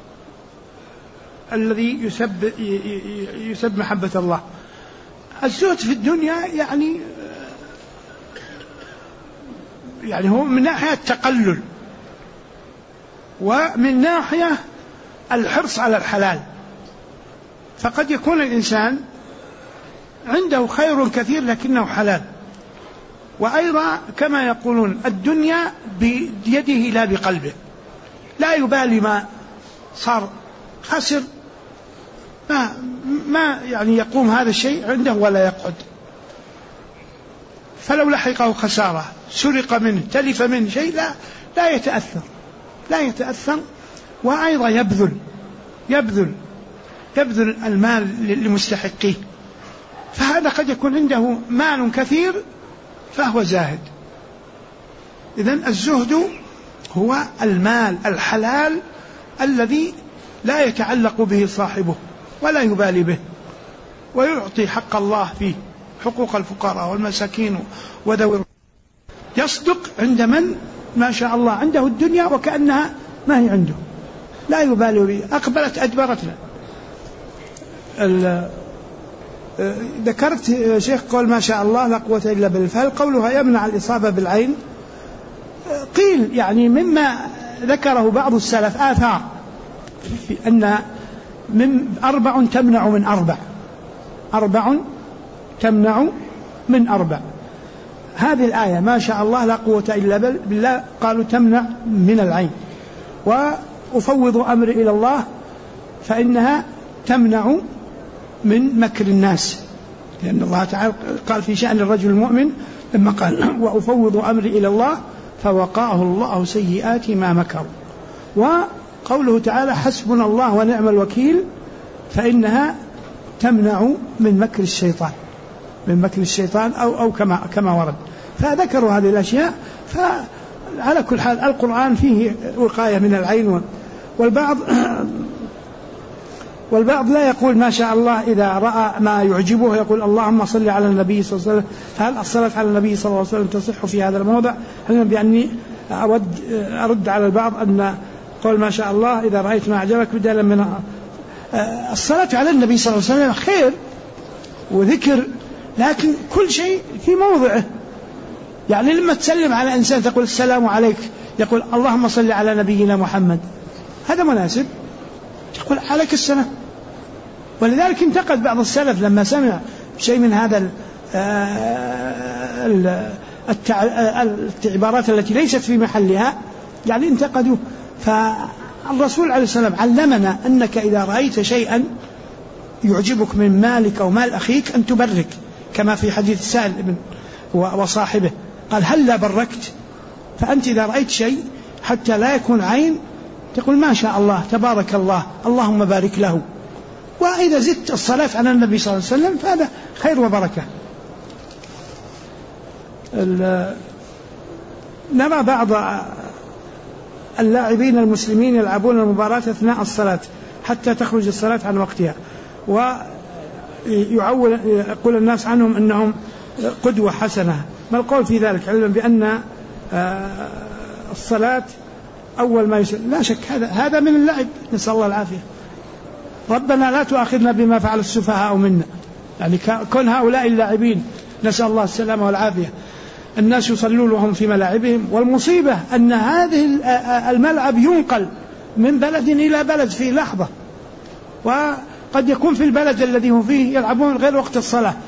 الذي يسب محبة الله؟ الزهد في الدنيا يعني هو من ناحية التقلل، ومن ناحية الحرص على الحلال. فقد يكون الإنسان عنده خير كثير لكنه حلال. وأيضا كما يقولون الدنيا بيده لا بقلبه، لا يبالي ما صار خسر، ما يعني يقوم هذا الشيء عنده ولا يقعد. فلو لحقه خسارة، سرق منه، تلف منه شيء، لا يتأثر. وأيضا يبذل المال لمستحقيه. فهذا قد يكون عنده مال كثير فهو زاهد. إذن الزهد هو المال الحلال الذي لا يتعلق به صاحبه ولا يبالي به، ويعطي حق الله فيه، حقوق الفقراء والمساكين وذوي. يصدق عند من ما شاء الله عنده الدنيا وكأنها ما هي عنده، لا يبالي به، أقبلت أدبرتنا. ذكرت شيخ قول ما شاء الله لا قوة إلا بالله، فهل قولها يمنع الإصابة بالعين؟ قيل يعني مما ذكره بعض السلف آثار في أن من 4 تمنع من 4 تمنع من 4. هذه الآية ما شاء الله لا قوة إلا بالله قالوا تمنع من العين، وأفوض أمري إلى الله فإنها تمنع من مكر الناس، لأن الله تعالى قال في شأن الرجل المؤمن لما قال وأفوض أمري إلى الله فوقاه الله سيئات ما مكروا. وقوله تعالى حسبنا الله ونعم الوكيل فإنها تمنع من مكر الشيطان أو كما ورد. فذكروا هذه الأشياء. فعلى كل حال القرآن فيه وقاية من العين. والبعض لا يقول ما شاء الله إذا رأى ما يعجبه يقول اللهم صل على النبي صلى الله عليه وسلم. فهل الصلاة على النبي صلى الله عليه وسلم تصح في هذا الموضع؟ علما بأني أرد على البعض أن قول ما شاء الله إذا رأيت ما أعجبك بدلا من الصلاة على النبي صلى الله عليه وسلم خير وذكر، لكن كل شيء في موضعه. يعني لما تسلم على إنسان تقول السلام عليك، يقول اللهم صل على نبينا محمد، هذا مناسب، تقول عليك السلام. ولذلك انتقد بعض السلف لما سمع شيء من هذا العبارات التي ليست في محلها، يعني انتقدوه. فالرسول عليه السلام علمنا أنك إذا رأيت شيئا يعجبك من مالك أو مال أخيك أن تبرك، كما في حديث سائل ابن وصاحبه قال هل لا بركت؟ فأنت إذا رأيت شيء حتى لا يكون عين تقول ما شاء الله تبارك الله اللهم بارك له. وإذا زدت الصلاة على النبي صلى الله عليه وسلم فهذا خير وبركة. نرى بعض اللاعبين المسلمين يلعبون المباراة أثناء الصلاة حتى تخرج الصلاة عن وقتها، ويقول الناس عنهم أنهم قدوة حسنة. ما القول في ذلك علما بأن الصلاة أول ما يسلم؟ لا شك هذا من اللعب، نسأل الله العافية. ربنا لا تؤاخذنا بما فعل السفهاء منا، يعني كون هؤلاء اللاعبين نسأل الله السلامة والعافية الناس يصلون وهم في ملاعبهم. والمصيبة أن هذه الملعب ينقل من بلد إلى بلد في لحظة، وقد يكون في البلد الذي هم فيه يلعبون غير وقت الصلاة،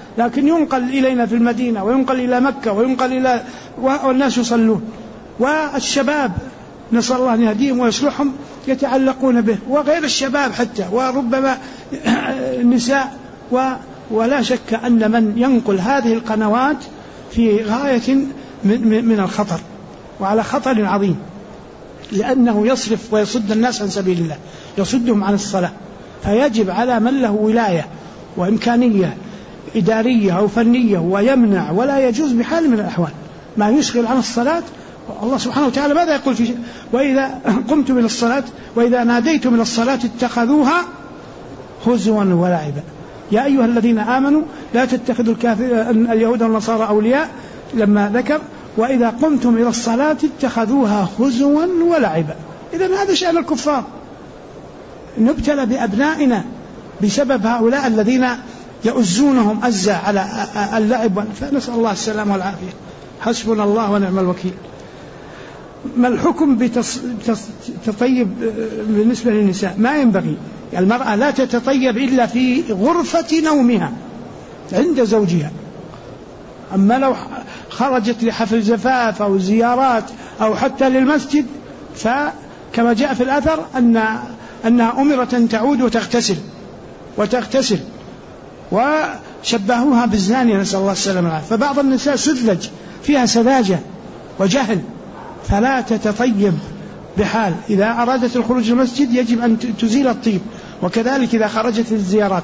لكن ينقل إلينا في المدينة وينقل إلى مكة وينقل إلى والناس يصلون، والشباب نسأل الله أن يهديهم ويصلحهم يتعلقون به، وغير الشباب حتى، وربما النساء. ولا شك أن من ينقل هذه القنوات في غاية من الخطر، وعلى خطر عظيم، لأنه يصرف ويصد الناس عن سبيل الله، يصدهم عن الصلاة. فيجب على من له ولاية وإمكانية إدارية أو فنية ويمنع، ولا يجوز بحال من الأحوال ما يشغل عن الصلاة. الله سبحانه وتعالى ماذا يقول في وإذا قمتم إلى الصلاة وإذا ناديتم إلى الصلاة اتخذوها هزوا ولعبا. يا أيها الذين آمنوا لا تتخذوا اليهود والنصارى أولياء، لما ذكر وإذا قمتم إلى الصلاة اتخذوها هزوا ولعبا. إذن هذا شأن الكفار. نبتلى بأبنائنا بسبب هؤلاء الذين يؤزونهم أزا على اللعب، فنسأل الله السلام والعافية. حسبنا الله ونعم الوكيل. ما الحكم بتطيب بالنسبة للنساء؟ ما ينبغي، يعني المرأة لا تتطيب إلا في غرفة نومها عند زوجها. أما لو خرجت لحفل زفاف أو زيارات أو حتى للمسجد، فكما جاء في الأثر أنها أمرت أن تعود وتغتسل وشبهوها بالزانية، نسأل الله السلامة والعافية. فبعض النساء سذج فيها سذاجة وجهل، فلا تتطيب بحال. إذا أرادت الخروج للمسجد يجب أن تزيل الطيب، وكذلك إذا خرجت للزيارات.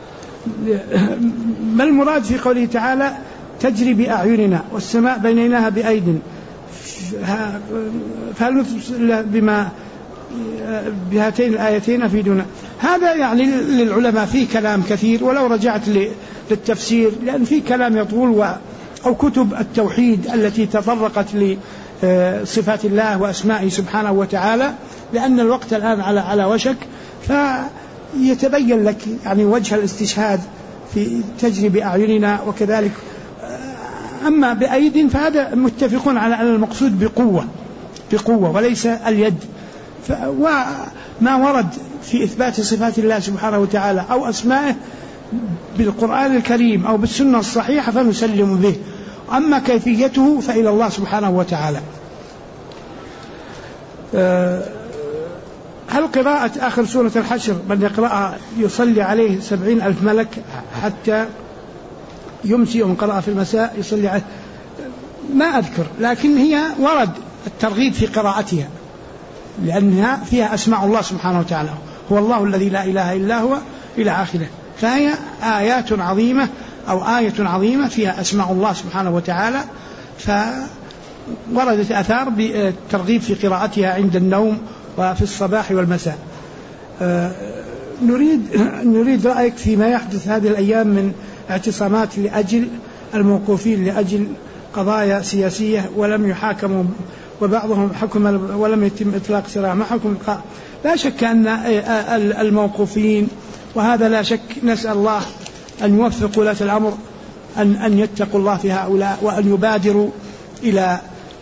ما المراد في قوله تعالى تجري بأعيننا والسماء بنيناها بأيد؟ فهل بما بهاتين الآيتين أفيدنا؟ هذا يعني للعلماء فيه كلام كثير، ولو رجعت للتفسير لأن فيه كلام يطول، أو كتب التوحيد التي تطرقت لصفات الله وأسمائه سبحانه وتعالى، لأن الوقت الآن على وشك، فيتبين لك يعني وجه الاستشهاد في تجري بأعيننا وكذلك. أما بأيد فهذا متفقون على المقصود بقوة وليس اليد. وما ورد في إثبات صفات الله سبحانه وتعالى أو أسمائه بالقرآن الكريم أو بالسنة الصحيحة فنسلم به، أما كيفيته فإلى الله سبحانه وتعالى. هل قراءة آخر سورة الحشر من يقرأها يصلي عليه 70,000 ملك حتى يمسي، ومن قرأ في المساء يصلي عليه؟ ما أذكر، لكن هي ورد الترغيب في قراءتها لأنها فيها أسماء الله سبحانه وتعالى، هو الله الذي لا إله إلا هو إلى آخره. فهي آيات عظيمة أو آية عظيمة فيها أسماء الله سبحانه وتعالى، فوردت آثار بالترغيب في قراءتها عند النوم وفي الصباح والمساء. نريد رأيك فيما يحدث هذه الأيام من اعتصامات لأجل الموقوفين لأجل قضايا سياسية ولم يحاكموا، وبعضهم حكم ولم يتم إطلاق سراح. ما حكم لا شك أن الموقوفين، وهذا لا شك نسأل الله أن يوفق ولاة الأمر أن يتقوا الله في هؤلاء، وأن يبادروا إلى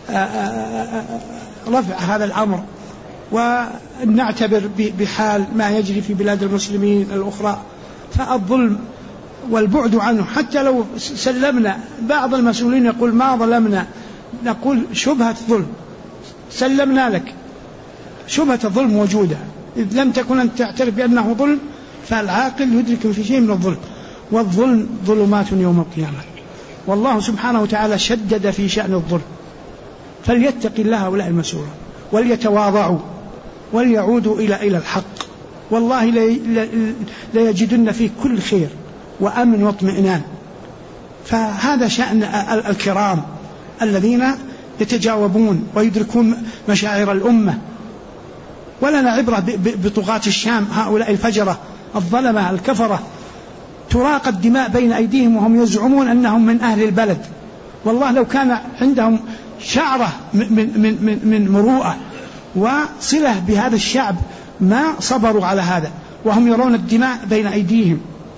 رفع هذا الأمر، ونعتبر بحال ما يجري في بلاد المسلمين الأخرى. فالظلم والبعد عنه، حتى لو سلمنا، بعض المسؤولين يقول ما ظلمنا، نقول شبهة ظلم، سلمنا لك شبهة الظلم موجودة. إذ لم تكن أن تعترف بأنه ظلم، فالعاقل يدرك في شيء من الظلم، والظلم ظلمات يوم القيامة. والله سبحانه وتعالى شدد في شأن الظلم، فليتق الله هؤلاء المسؤولون وليتواضعوا وليعودوا إلى الحق، والله ليجدن فيه كل خير وأمن واطمئنان. فهذا شأن الكرام الذين يتجاوبون ويدركون مشاعر الأمة. ولنا عبرة بطغاة الشام، هؤلاء الفجرة الظلمة الكفرة، تراق الدماء بين أيديهم وهم يزعمون أنهم من أهل البلد. والله لو كان عندهم شعرة من مروءة وصلة بهذا الشعب ما صبروا على هذا، وهم يرون الدماء بين أيديهم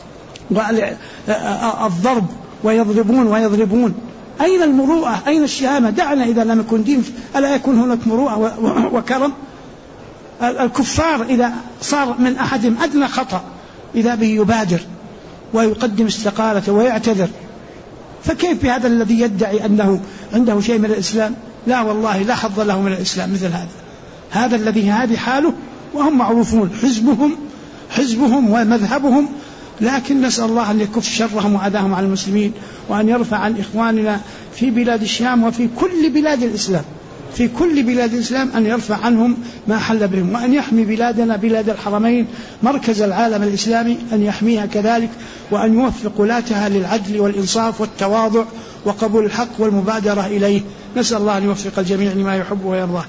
والضرب ويضربون. أين المروءة؟ أين الشهامة؟ دعنا إذا لم يكن دين ألا يكون هناك مروءة وكرم؟ الكفار إذا صار من أحدهم أدنى خطأ إذا به يبادر ويقدم استقالته ويعتذر، فكيف بهذا الذي يدعي أنه عنده شيء من الإسلام؟ لا والله لا حظ له من الإسلام مثل هذا الذي هذه حاله، وهم معروفون حزبهم ومذهبهم، لكن نسأل الله أن يكف شرهم وعداهم على المسلمين، وأن يرفع عن إخواننا في بلاد الشام وفي كل بلاد الإسلام، في كل بلاد الإسلام أن يرفع عنهم ما حل بهم، وأن يحمي بلادنا بلاد الحرمين مركز العالم الإسلامي، أن يحميها كذلك، وأن يوفق ولاتها للعدل والإنصاف والتواضع وقبول الحق والمبادرة إليه. نسأل الله أن يوفق الجميع لما يحب ويرضاه.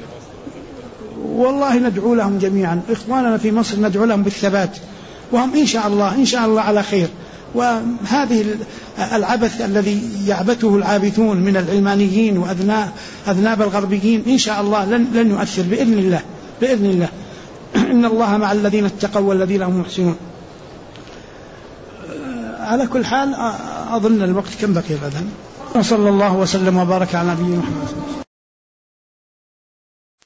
والله ندعو لهم جميعا، إخواننا في مصر ندعو لهم بالثبات، وهم إن شاء الله على خير. وهذه العبث الذي يعبثه العابثون من العلمانيين وأذناب الغربيين إن شاء الله لن يؤثر بإذن الله. إن الله مع الذين اتقوا والذين هم محسنون. على كل حال أظن الوقت كم بقي غدا. وصلى الله وسلم وبارك على نبينا محمد.